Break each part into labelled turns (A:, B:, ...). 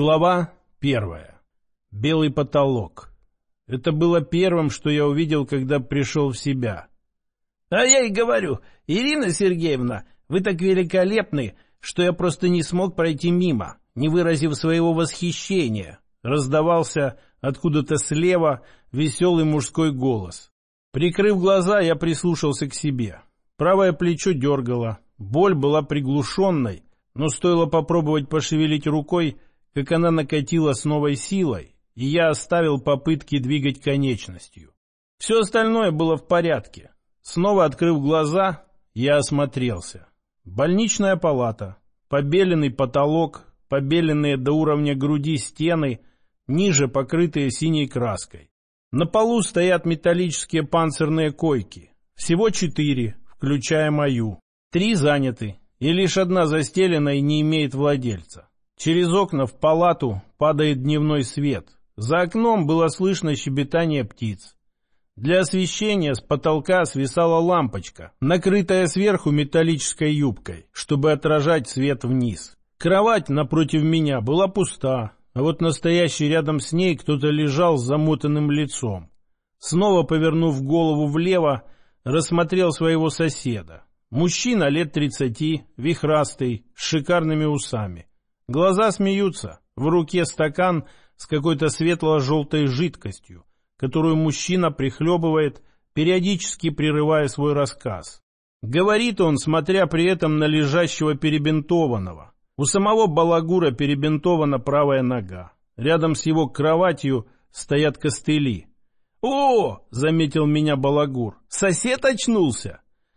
A: Глава 1. Белый потолок. Это было первым, что я увидел, когда пришел в себя.
B: А я и говорю, Ирина Сергеевна, вы так великолепны, что я просто не смог пройти мимо, не выразив своего восхищения. Раздавался откуда-то слева веселый мужской голос. Прикрыв глаза, я прислушался к себе. Правое плечо дергало, боль была приглушенной, но стоило попробовать пошевелить рукой, как она накатила с новой силой, и я оставил попытки двигать конечностью. Все остальное было в порядке. Снова открыв глаза, я осмотрелся. Больничная палата, побеленный потолок, побеленные до уровня груди стены, ниже покрытые синей краской. На полу стоят металлические панцирные койки. Всего 4, включая мою. 3 заняты, и лишь одна застелена и не имеет владельца. Через окна в палату падает дневной свет. За окном было слышно щебетание птиц. Для освещения с потолка свисала лампочка, накрытая сверху металлической юбкой, чтобы отражать свет вниз. Кровать напротив меня была пуста, а вот настоящий рядом с ней кто-то лежал с замотанным лицом. Снова повернув голову влево, рассмотрел своего соседа. Мужчина лет 30, вихрастый, с шикарными усами. Глаза смеются, в руке стакан с какой-то светло-желтой жидкостью, которую мужчина прихлебывает, периодически прерывая свой рассказ. Говорит он, смотря при этом на лежащего перебинтованного. У самого балагура перебинтована правая нога. Рядом с его кроватью стоят костыли. «О!» — заметил меня балагур. «Сосед очнулся?»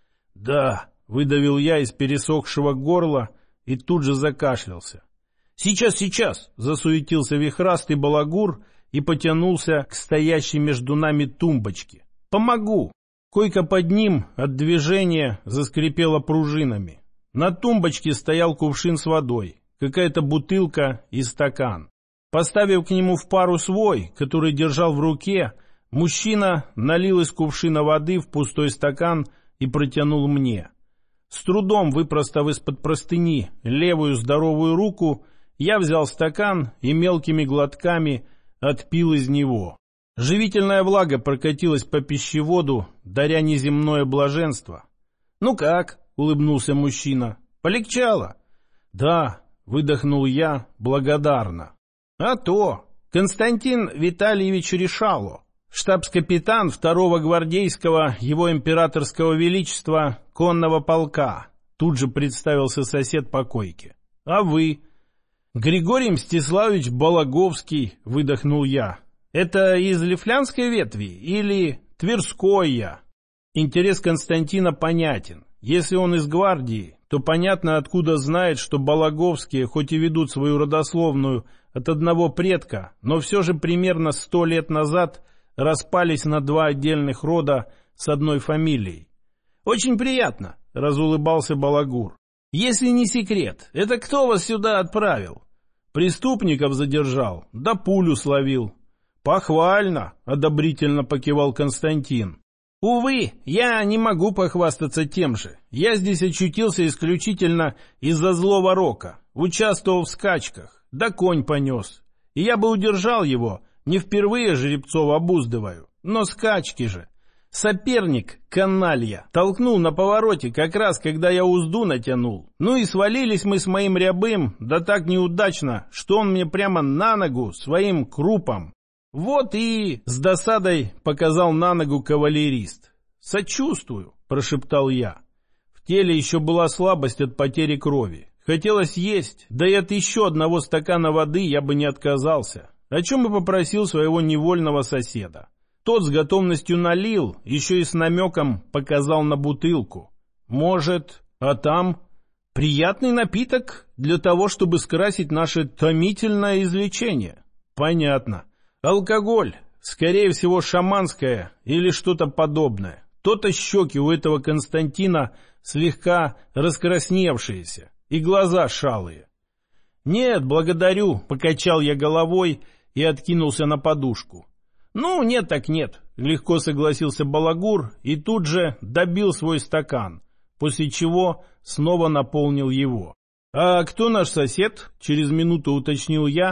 B: «Да», — выдавил я из пересохшего горла и тут же закашлялся. «Сейчас!» — засуетился вихрастый балагур и потянулся к стоящей между нами тумбочке. «Помогу!» Койка под ним от движения заскрипела пружинами. На тумбочке стоял кувшин с водой, какая-то бутылка и стакан. Поставив к нему в пару свой, который держал в руке, мужчина налил из кувшина воды в пустой стакан и протянул мне. С трудом выпростав из-под простыни левую здоровую руку, я взял стакан и мелкими глотками отпил из него. Живительная влага прокатилась по пищеводу, даря неземное блаженство. «Ну как?» — улыбнулся мужчина. «Полегчало?» «Да», — выдохнул я благодарно. «А то! Константин Витальевич Решало, штабс-капитан 2-го гвардейского его императорского величества конного полка», тут же представился сосед по койке. «А вы?» «Григорий Мстиславович Балаговский», — выдохнул я. «Это из Лифлянской ветви или Тверской я?» Интерес Константина понятен. Если он из гвардии, то понятно, откуда знает, что Балаговские хоть и ведут свою родословную от одного предка, но все же примерно 100 лет назад распались на 2 отдельных рода с одной фамилией. «Очень приятно», — разулыбался балагур. «Если не секрет, это кто вас сюда отправил?» «Преступников задержал, да пулю словил». «Похвально», — одобрительно покивал Константин. «Увы, я не могу похвастаться тем же. Я здесь очутился исключительно из-за злого рока, участвовал в скачках, да конь понес. И я бы удержал его, не впервые жеребцов обуздываю, но скачки же. Соперник, каналья, толкнул на повороте как раз, когда я узду натянул. Ну и свалились мы с моим рябым, да так неудачно, что он мне прямо на ногу своим крупом. Вот и с досадой показал на ногу кавалерист. «Сочувствую», — прошептал я. В теле еще была слабость от потери крови. Хотелось есть, да и от еще одного стакана воды я бы не отказался, о чем и попросил своего невольного соседа. Тот с готовностью налил, еще и с намеком показал на бутылку. «Может, а там приятный напиток для того, чтобы скрасить наше томительное излечение?» «Понятно. Алкоголь, скорее всего, шаманское или что-то подобное. То-то щеки у этого Константина слегка раскрасневшиеся и глаза шалые». «Нет, благодарю», — покачал я головой и откинулся на подушку. «Ну, нет так нет», — легко согласился балагур и тут же добил свой стакан, после чего снова наполнил его. «А кто наш сосед?» — через минуту уточнил я,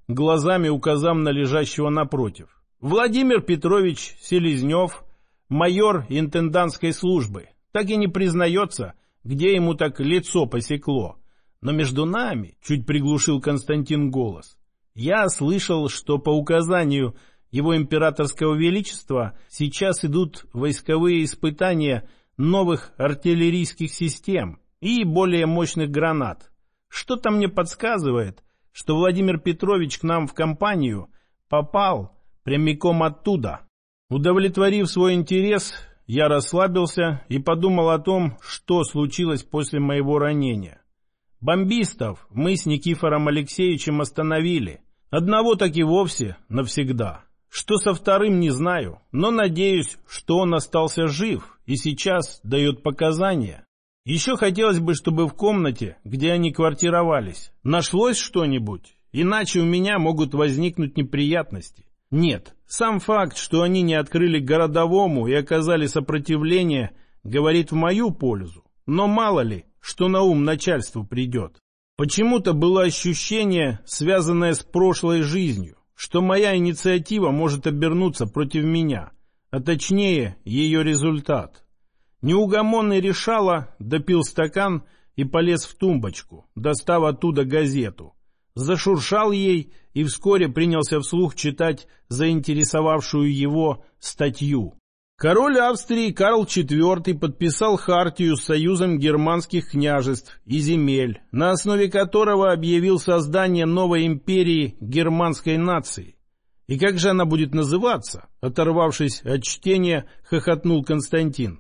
A: глазами указав на лежащего напротив. Владимир Петрович Селезнев, майор интендантской службы, так и не признается, где ему так лицо посекло. Но между нами, чуть приглушил Константин голос, я слышал, что по указанию его императорского величества сейчас идут войсковые испытания новых артиллерийских систем и более мощных гранат. Что-то мне подсказывает, что Владимир Петрович к нам в компанию попал прямиком оттуда. Удовлетворив свой интерес, я расслабился и подумал о том, что случилось после моего ранения. Бомбистов мы с Никифором Алексеевичем остановили. Одного так и вовсе навсегда. Что со вторым, не знаю, но надеюсь, что он остался жив и сейчас дает показания. Еще хотелось бы, чтобы в комнате, где они квартировались, нашлось что-нибудь, иначе у меня могут возникнуть неприятности. Нет, сам факт, что они не открыли городовому и оказали сопротивление, говорит в мою пользу. Но мало ли, что на ум начальству придет. Почему-то было ощущение, связанное с прошлой жизнью, что моя инициатива может обернуться против меня, а точнее ее результат. Неугомонный решала, допил стакан и полез в тумбочку, достав оттуда газету. Зашуршал ей и вскоре принялся вслух читать заинтересовавшую его статью. Король Австрии Карл IV подписал хартию с союзом германских княжеств и земель, на основе которого объявил создание новой империи германской нации. И как же она будет называться? Оторвавшись от чтения, хохотнул Константин.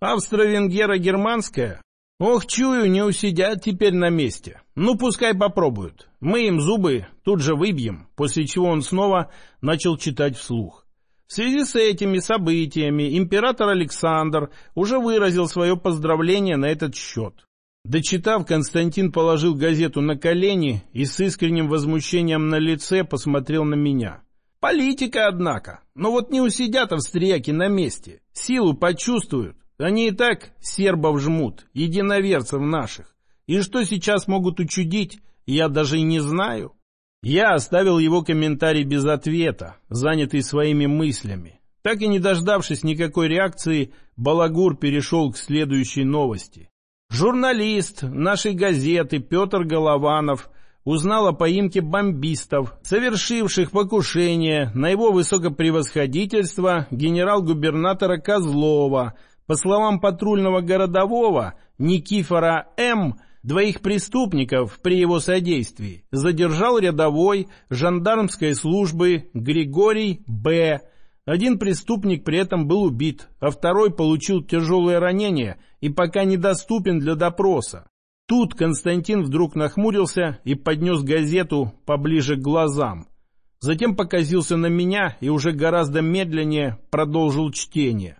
A: Австро-Венгеро-Германская? Ох, чую, не усидят теперь на месте. Ну, пускай попробуют. Мы им зубы тут же выбьем, после чего он снова начал читать вслух. В связи с этими событиями император Александр уже выразил свое поздравление на этот счет. Дочитав, Константин положил газету на колени и с искренним возмущением на лице посмотрел на меня. Политика, однако. Но вот не усидят австрияки на месте. Силу почувствуют. Они и так сербов жмут, единоверцев наших. И что сейчас могут учудить, я даже и не знаю. Я оставил его комментарий без ответа, занятый своими мыслями. Так и не дождавшись никакой реакции, Балагур перешел к следующей новости. Журналист нашей газеты Петр Голованов узнал о поимке бомбистов, совершивших покушение на его высокопревосходительство генерал-губернатора Козлова. По словам патрульного городового Никифора М., двоих преступников при его содействии задержал рядовой жандармской службы Григорий Б. Один преступник при этом был убит, а второй получил тяжелое ранение и пока недоступен для допроса. Тут Константин вдруг нахмурился и поднес газету поближе к глазам. Затем покосился на меня и уже гораздо медленнее продолжил чтение.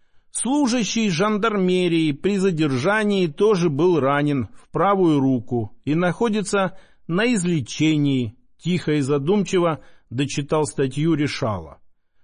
A: Служащий жандармерии при задержании тоже был ранен в правую руку и находится на излечении. Тихо и задумчиво дочитал статью Решала.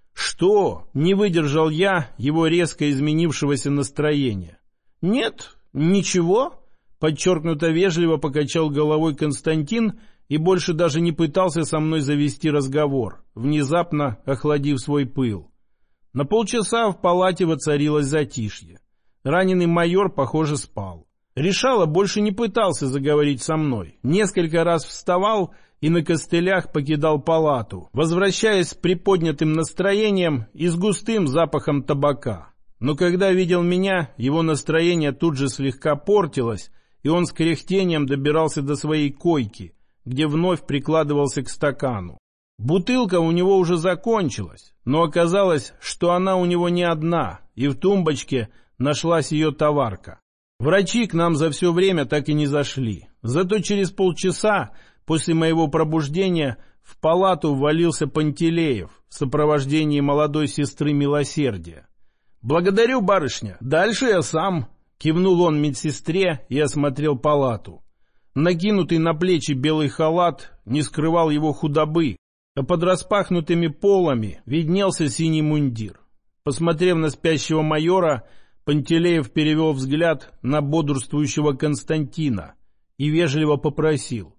A: Что? Не выдержал я его резко изменившегося настроения. Нет, ничего. Подчеркнуто вежливо покачал головой Константин и больше даже не пытался со мной завести разговор, внезапно охладив свой пыл. На полчаса в палате воцарилось затишье. Раненый майор, похоже, спал. Решала больше не пытался заговорить со мной. Несколько раз вставал и на костылях покидал палату, возвращаясь с приподнятым настроением и с густым запахом табака. Но когда видел меня, его настроение тут же слегка портилось, и он с кряхтением добирался до своей койки, где вновь прикладывался к стакану. Бутылка у него уже закончилась, но оказалось, что она у него не одна, и в тумбочке нашлась ее товарка. Врачи к нам за все время так и не зашли. Зато через полчаса после моего пробуждения в палату ввалился Пантелеев в сопровождении молодой сестры Милосердия. «Благодарю, барышня, дальше я сам», — кивнул он медсестре и осмотрел палату. Накинутый на плечи белый халат не скрывал его худобы, а под распахнутыми полами виднелся синий мундир. Посмотрев на спящего майора, Пантелеев перевел взгляд на бодрствующего Константина и вежливо попросил: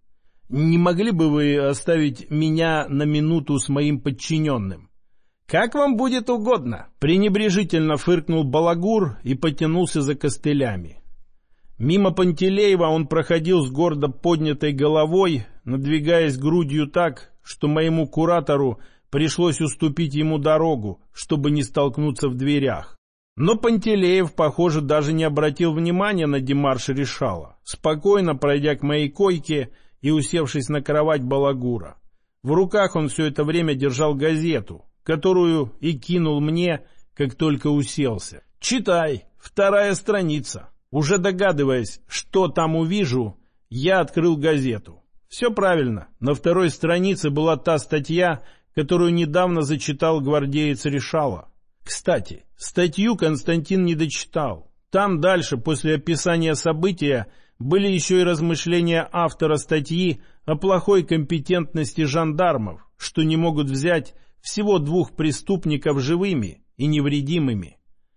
A: Не могли бы вы оставить меня на минуту с моим подчиненным?»
B: «Как вам будет угодно», —
A: пренебрежительно фыркнул Балагур и потянулся за костылями. Мимо Пантелеева он проходил с гордо поднятой головой, надвигаясь грудью так, что моему куратору пришлось уступить ему дорогу, чтобы не столкнуться в дверях. Но Пантелеев, похоже, даже не обратил внимания на демарш Решала, спокойно пройдя к моей койке и усевшись на кровать Балагура. В руках он все это время держал газету, которую и кинул мне, как только уселся. «Читай, 2-я страница». Уже догадываясь, что там увижу, я открыл газету. Все правильно, на 2-й странице была та статья, которую недавно зачитал гвардеец Решала. Кстати, статью Константин не дочитал. Там дальше, после описания события, были еще и размышления автора статьи о плохой компетентности жандармов, что не могут взять всего 2 преступников живыми и невредимыми.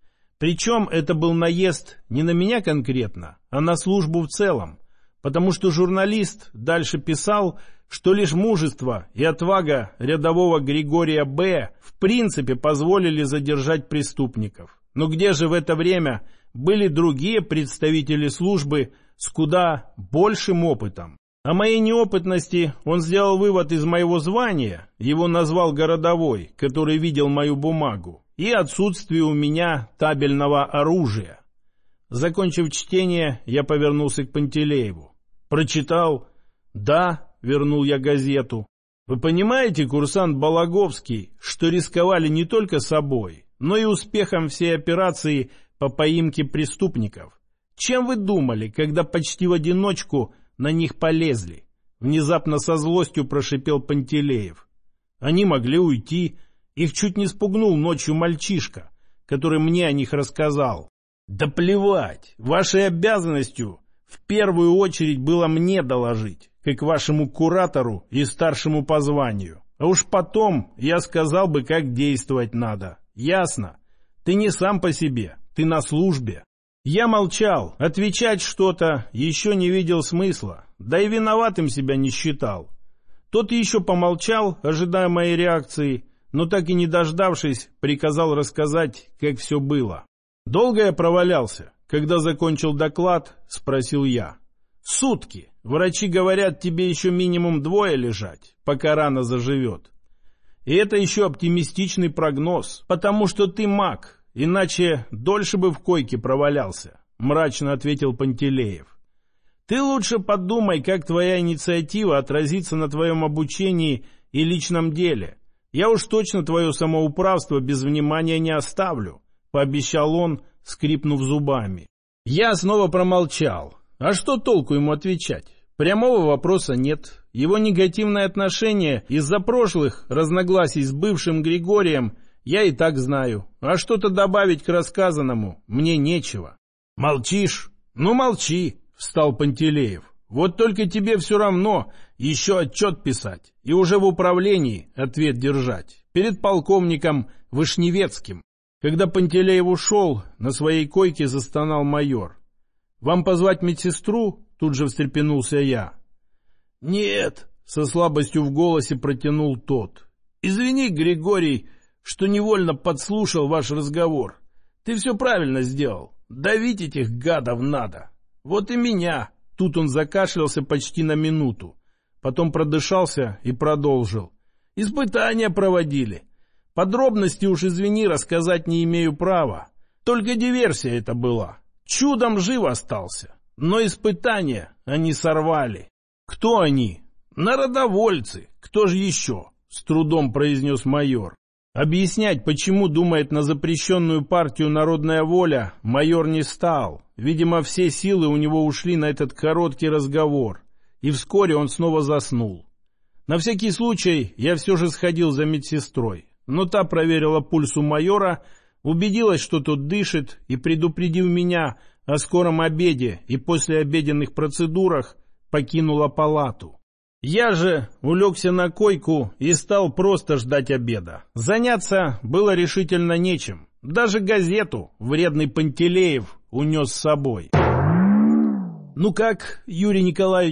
A: Причем это был наезд не на меня конкретно, а на службу в целом, потому что журналист дальше писал, что лишь мужество и отвага рядового Григория Б. в принципе позволили задержать преступников. Но где же в это время были другие представители службы с куда большим опытом? О моей неопытности он сделал вывод из моего звания, его назвал городовой, который видел мою бумагу, и отсутствие у меня табельного оружия. Закончив чтение, я повернулся к Пантелееву. «Прочитал?» «Да», — вернул я газету. «Вы понимаете, курсант Балаговский, что рисковали не только собой, но и успехом всей операции по поимке преступников? Чем вы думали, когда почти в одиночку на них полезли?» Внезапно со злостью прошипел Пантелеев. «Они могли уйти. Их чуть не спугнул ночью мальчишка, который мне о них рассказал». «Да плевать! Вашей обязанностью в первую очередь было мне доложить, как вашему куратору и старшему по званию. А уж потом я сказал бы, как действовать надо. Ясно? Ты не сам по себе, ты на службе». Я молчал, отвечать что-то еще не видел смысла, да и виноватым себя не считал. Тот еще помолчал, ожидая моей реакции, но так и не дождавшись, приказал рассказать, как все было. «Долго я провалялся? Когда закончил доклад?» — спросил я. «Сутки. Врачи говорят, тебе еще минимум 2 лежать, пока рана заживет. И это еще оптимистичный прогноз, потому что ты маг. Иначе дольше бы в койке провалялся», — мрачно ответил Пантелеев. «Ты лучше подумай, как твоя инициатива отразится на твоем обучении и личном деле. Я уж точно твое самоуправство без внимания не оставлю», — пообещал он, скрипнув зубами. Я снова промолчал. А что толку ему отвечать? Прямого вопроса нет. Его негативное отношение из-за прошлых разногласий с бывшим Григорием я и так знаю, а что-то добавить к рассказанному мне нечего. «Молчишь? Ну молчи», — встал Пантелеев. «Вот только тебе все равно еще отчет писать и уже в управлении ответ держать перед полковником Вышневецким». Когда Пантелеев ушел, на своей койке застонал майор. «Вам позвать медсестру?» — тут же встрепенулся я. «Нет», — со слабостью в голосе протянул тот. «Извини, Григорий, что невольно подслушал ваш разговор. Ты все правильно сделал. Давить этих гадов надо. Вот и меня». Тут он закашлялся почти на минуту. Потом продышался и продолжил. «Испытания проводили. Подробности уж, извини, рассказать не имею права. Только диверсия это была. Чудом жив остался. Но испытания они сорвали». «Кто они?» «Народовольцы. Кто же еще?» — с трудом произнес майор. Объяснять, почему думает на запрещенную партию «Народная воля», майор не стал. Видимо, все силы у него ушли на этот короткий разговор, и вскоре он снова заснул. На всякий случай я все же сходил за медсестрой, но та проверила пульс у майора, убедилась, что тот дышит, и, предупредив меня о скором обеде и послеобеденных процедурах, покинула палату. Я же улегся на койку и стал просто ждать обеда. Заняться было решительно нечем. Даже газету вредный Пантелеев унес с собой. «Ну как, Юрий Николаевич,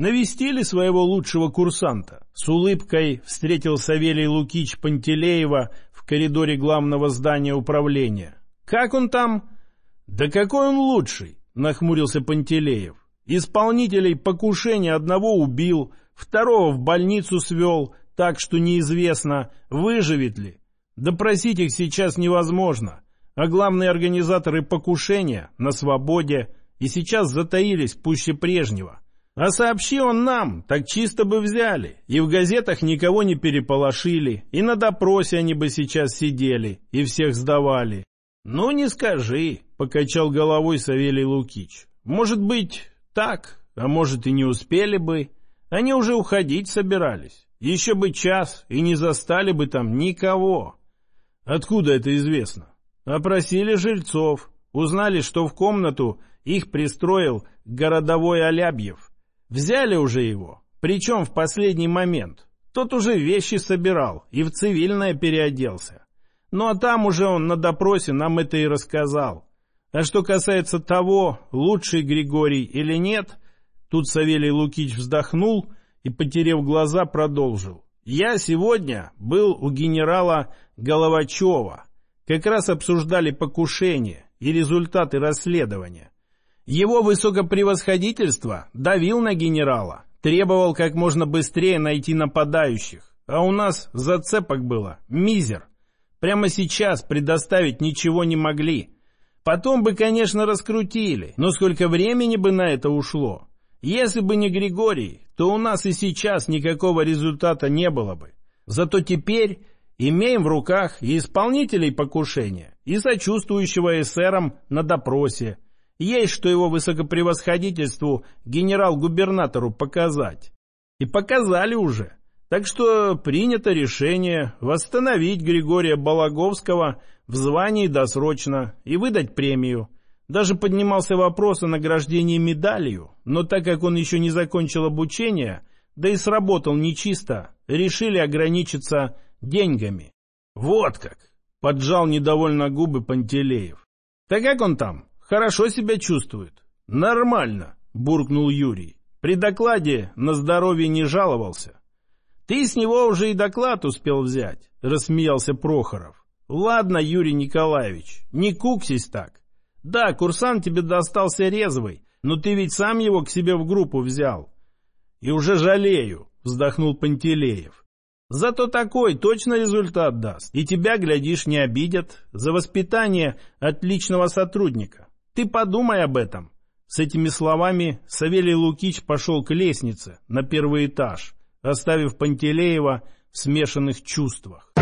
A: Навестили своего лучшего курсанта. С улыбкой встретил Савелий Лукич Пантелеева в коридоре главного здания управления. «Как он там?» «Да какой он лучший!» — нахмурился Пантелеев. «Исполнителей покушения одного убил, второго в больницу свел, так что неизвестно, выживет ли. Допросить их сейчас невозможно, а главные организаторы покушения на свободе и сейчас затаились пуще прежнего. А сообщи он нам, так чисто бы взяли, и в газетах никого не переполошили, и на допросе они бы сейчас сидели и всех сдавали». «Ну, не скажи», — покачал головой Савелий Лукич. «Может быть, так, а может и не успели бы. Они уже уходить собирались. Еще бы час, и не застали бы там никого». «Откуда это известно?» «Опросили жильцов. Узнали, что в комнату их пристроил городовой Алябьев. Взяли уже его, причем в последний момент. Тот уже вещи собирал и в цивильное переоделся. Ну а там уже он на допросе нам это и рассказал. А что касается того, лучший Григорий или нет, тут Савелий Лукич вздохнул и, потеряв глаза, продолжил. Я сегодня был у генерала Головачева. Как раз обсуждали покушение и результаты расследования. Его высокопревосходительство давил на генерала, требовал как можно быстрее найти нападающих. А у нас зацепок было мизер. Прямо сейчас предоставить ничего не могли. Потом бы, конечно, раскрутили, но сколько времени бы на это ушло. Если бы не Григорий, то у нас и сейчас никакого результата не было бы. Зато теперь имеем в руках и исполнителей покушения, и сочувствующего эсерам на допросе. Есть что его высокопревосходительству генерал-губернатору показать. И показали уже. Так что принято решение восстановить Григория Балаговского в звании досрочно и выдать премию. Даже поднимался вопрос о награждении медалью, но так как он еще не закончил обучение, да и сработал нечисто, решили ограничиться деньгами. «Вот как!» — поджал недовольно губы Пантелеев. «Так как он там? Хорошо себя чувствует?» «Нормально!» — буркнул Юрий. «При докладе на здоровье не жаловался». «Ты с него уже и доклад успел взять», — рассмеялся Прохоров. «Ладно, Юрий Николаевич, не куксись так. Да, курсант тебе достался резвый, но ты ведь сам его к себе в группу взял». «И уже жалею», — вздохнул Пантелеев. «Зато такой точно результат даст, и тебя, глядишь, не обидят за воспитание отличного сотрудника. Ты подумай об этом». С этими словами Савелий Лукич пошел к лестнице на первый этаж, оставив Пантелеева в смешанных чувствах.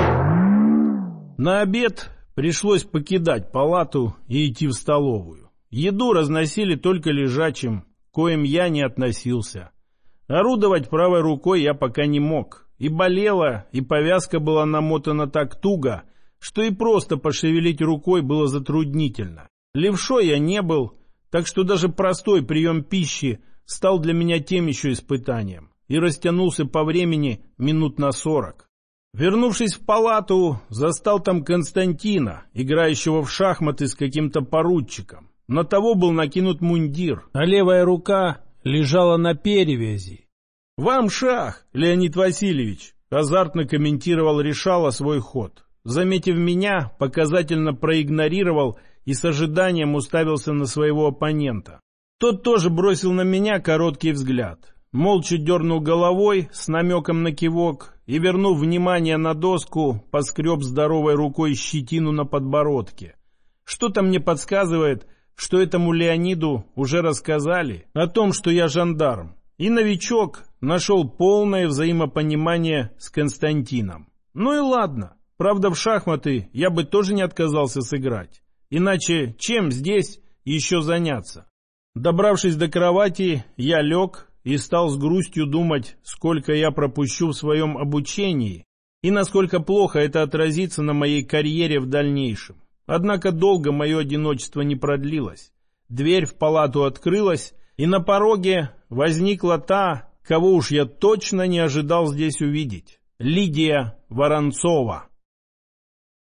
A: На обед пришлось покидать палату и идти в столовую. Еду разносили только лежачим, к коим я не относился. Орудовать правой рукой я пока не мог. И болела, и повязка была намотана так туго, что и просто пошевелить рукой было затруднительно. Левшой я не был, так что даже простой прием пищи стал для меня тем еще испытанием и растянулся по времени минут на 40. Вернувшись в палату, застал там Константина, играющего в шахматы с каким-то поручиком. На того был накинут мундир, а левая рука лежала на перевязи. «Вам шах, Леонид Васильевич!» — азартно комментировал Решала свой ход. Заметив меня, показательно проигнорировал и с ожиданием уставился на своего оппонента. Тот тоже бросил на меня короткий взгляд. Молча дернул головой с намеком на кивок и, вернув внимание на доску, поскреб здоровой рукой щетину на подбородке. Что-то мне подсказывает, что этому Леониду уже рассказали о том, что я жандарм. И новичок нашел полное взаимопонимание с Константином. Ну и ладно. Правда, в шахматы я бы тоже не отказался сыграть. Иначе чем здесь еще заняться? Добравшись до кровати, я лег и стал с грустью думать, сколько я пропущу в своем обучении и насколько плохо это отразится на моей карьере в дальнейшем. Однако долго мое одиночество не продлилось. Дверь в палату открылась, и на пороге возникла та, кого уж я точно не ожидал здесь увидеть — Лидия Воронцова.